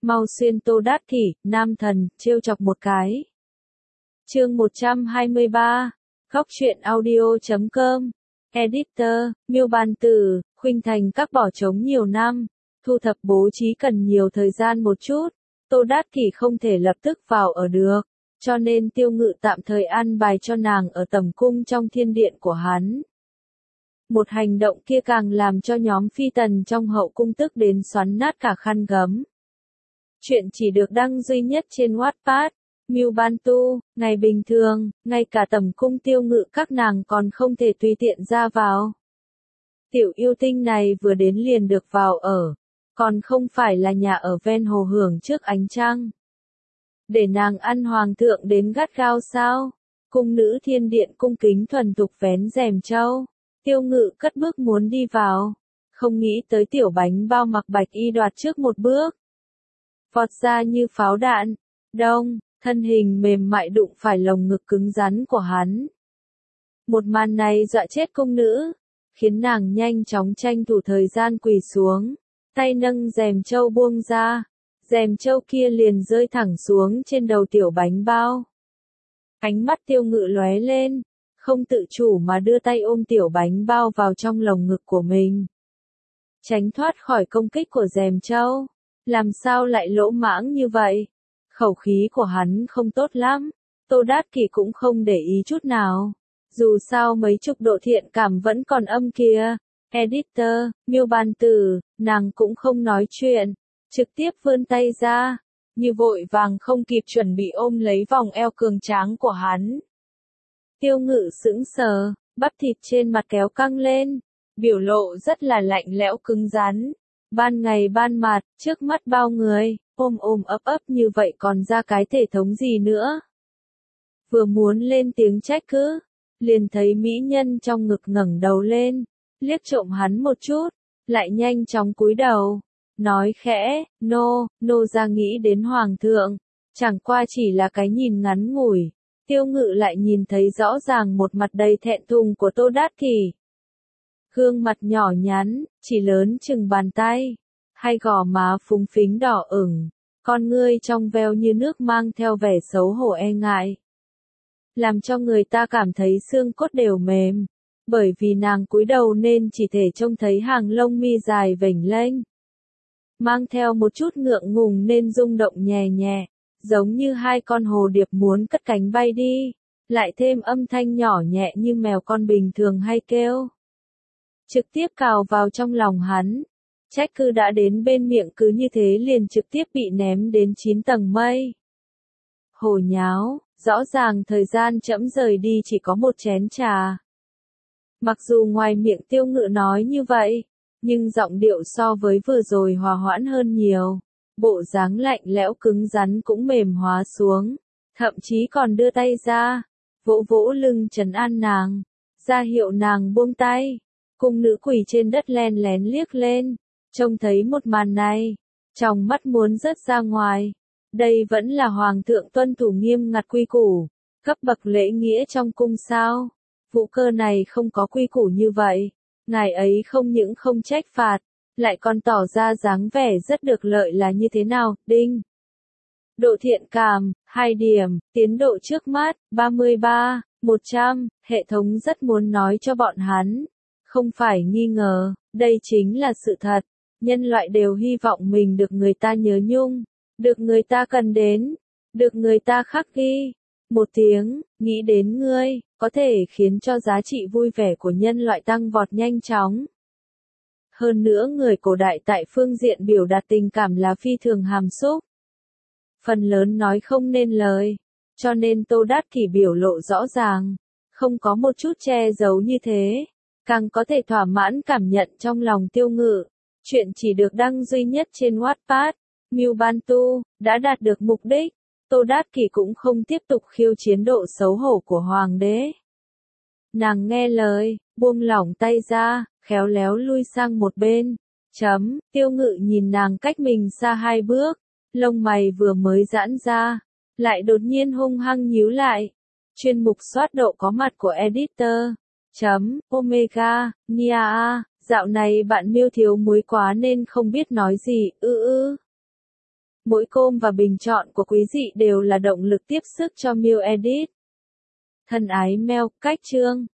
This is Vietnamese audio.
mau xuyên Tô Đát Kỷ, nam thần, trêu chọc một cái. Chương 123, Góc truyện audio.com, Editor, Miêu Bàn Tử, Khuynh Thành các bỏ trống nhiều năm, thu thập bố trí cần nhiều thời gian một chút, Tô Đát Kỷ không thể lập tức vào ở được, cho nên Tiêu Ngự tạm thời an bài cho nàng ở tầm cung trong thiên điện của hắn. Một hành động kia càng làm cho nhóm phi tần trong hậu cung tức đến xoắn nát cả khăn gấm. Chuyện chỉ được đăng duy nhất trên Wattpad. Miêu Ban Tu, ngày bình thường, ngay cả tầm cung Tiêu Ngự các nàng còn không thể tùy tiện ra vào. Tiểu yêu tinh này vừa đến liền được vào ở, còn không phải là nhà ở ven hồ hưởng trước ánh trăng. Để nàng ăn hoàng thượng đến gắt gao sao? Cung nữ thiên điện cung kính thuần thục vén rèm trâu. Tiêu Ngự cất bước muốn đi vào, không nghĩ tới tiểu bánh bao mặc bạch y đoạt trước một bước. Vọt ra như pháo đạn, đông, thân hình mềm mại đụng phải lồng ngực cứng rắn của hắn. Một màn này dọa chết cung nữ, khiến nàng nhanh chóng tranh thủ thời gian quỳ xuống, tay nâng rèm trâu buông ra, rèm trâu kia liền rơi thẳng xuống trên đầu tiểu bánh bao. Ánh mắt Tiêu Ngự lóe lên, không tự chủ mà đưa tay ôm tiểu bánh bao vào trong lồng ngực của mình. Tránh thoát khỏi công kích của rèm trâu, làm sao lại lỗ mãng như vậy? Khẩu khí của hắn không tốt lắm, Tô Đát Kỷ cũng không để ý chút nào. Dù sao mấy chục độ thiện cảm vẫn còn âm kia. Editor, Miêu Bàn Tử, nàng cũng không nói chuyện, trực tiếp vươn tay ra, như vội vàng không kịp chuẩn bị ôm lấy vòng eo cường tráng của hắn. Tiêu Ngự sững sờ, bắp thịt trên mặt kéo căng lên, biểu lộ rất là lạnh lẽo cứng rắn. Ban ngày ban mặt, trước mắt bao người, ôm ấp như vậy còn ra cái thể thống gì nữa. Vừa muốn lên tiếng trách cứ, liền thấy mỹ nhân trong ngực ngẩng đầu lên, liếc trộm hắn một chút, lại nhanh chóng cúi đầu, nói khẽ, nô ra nghĩ đến hoàng thượng, chẳng qua chỉ là cái nhìn ngắn ngủi. Tiêu Ngự lại nhìn thấy rõ ràng một mặt đầy thẹn thùng của Tô Đát Kỷ. Gương mặt nhỏ nhắn, chỉ lớn chừng bàn tay, hai gò má phúng phính đỏ ửng, con ngươi trong veo như nước mang theo vẻ xấu hổ e ngại. Làm cho người ta cảm thấy xương cốt đều mềm, bởi vì nàng cúi đầu nên chỉ thể trông thấy hàng lông mi dài vểnh lênh. Mang theo một chút ngượng ngùng nên rung động nhẹ nhẹ, giống như hai con hồ điệp muốn cất cánh bay đi, lại thêm âm thanh nhỏ nhẹ như mèo con bình thường hay kêu. Trực tiếp cào vào trong lòng hắn, trách cứ đã đến bên miệng cứ như thế liền trực tiếp bị ném đến 9 tầng mây. Hồ nháo, rõ ràng thời gian trẫm rời đi chỉ có một chén trà. Mặc dù ngoài miệng Tiêu Ngự nói như vậy, nhưng giọng điệu so với vừa rồi hòa hoãn hơn nhiều. Bộ dáng lạnh lẽo cứng rắn cũng mềm hóa xuống, thậm chí còn đưa tay ra, vỗ vỗ lưng trấn an nàng, ra hiệu nàng buông tay. Cung nữ quỳ trên đất len lén liếc lên, trông thấy một màn này, trong mắt muốn rớt ra ngoài. Đây vẫn là hoàng thượng tuân thủ nghiêm ngặt quy củ, cấp bậc lễ nghĩa trong cung sao? Vũ Cơ này không có quy củ như vậy, ngài ấy không những không trách phạt, lại còn tỏ ra dáng vẻ rất được lợi là như thế nào, đinh. Độ thiện cảm, 2 điểm, tiến độ trước mắt, 33, 100, hệ thống rất muốn nói cho bọn hắn. Không phải nghi ngờ, đây chính là sự thật, nhân loại đều hy vọng mình được người ta nhớ nhung, được người ta cần đến, được người ta khắc ghi. Một tiếng, nghĩ đến ngươi, có thể khiến cho giá trị vui vẻ của nhân loại tăng vọt nhanh chóng. Hơn nữa người cổ đại tại phương diện biểu đạt tình cảm là phi thường hàm xúc. Phần lớn nói không nên lời, cho nên Tô Đát Kỷ biểu lộ rõ ràng, không có một chút che giấu như thế, càng có thể thỏa mãn cảm nhận trong lòng Tiêu Ngự. Chuyện chỉ được đăng duy nhất trên Wattpad. Miêu Ban Tu, đã đạt được mục đích, Tô Đát Kỷ cũng không tiếp tục khiêu chiến độ xấu hổ của hoàng đế. Nàng nghe lời, buông lỏng tay ra, khéo léo lui sang một bên. Tiêu Ngự nhìn nàng cách mình xa 2 bước, lông mày vừa mới giãn ra, lại đột nhiên hung hăng nhíu lại. Chuyên mục soát độ có mặt của editor. Omega, Nia a, dạo này bạn Miêu thiếu muối quá nên không biết nói gì, Mỗi com và bình chọn của quý vị đều là động lực tiếp sức cho Miu Edit. Thân ái Mel, cách chương.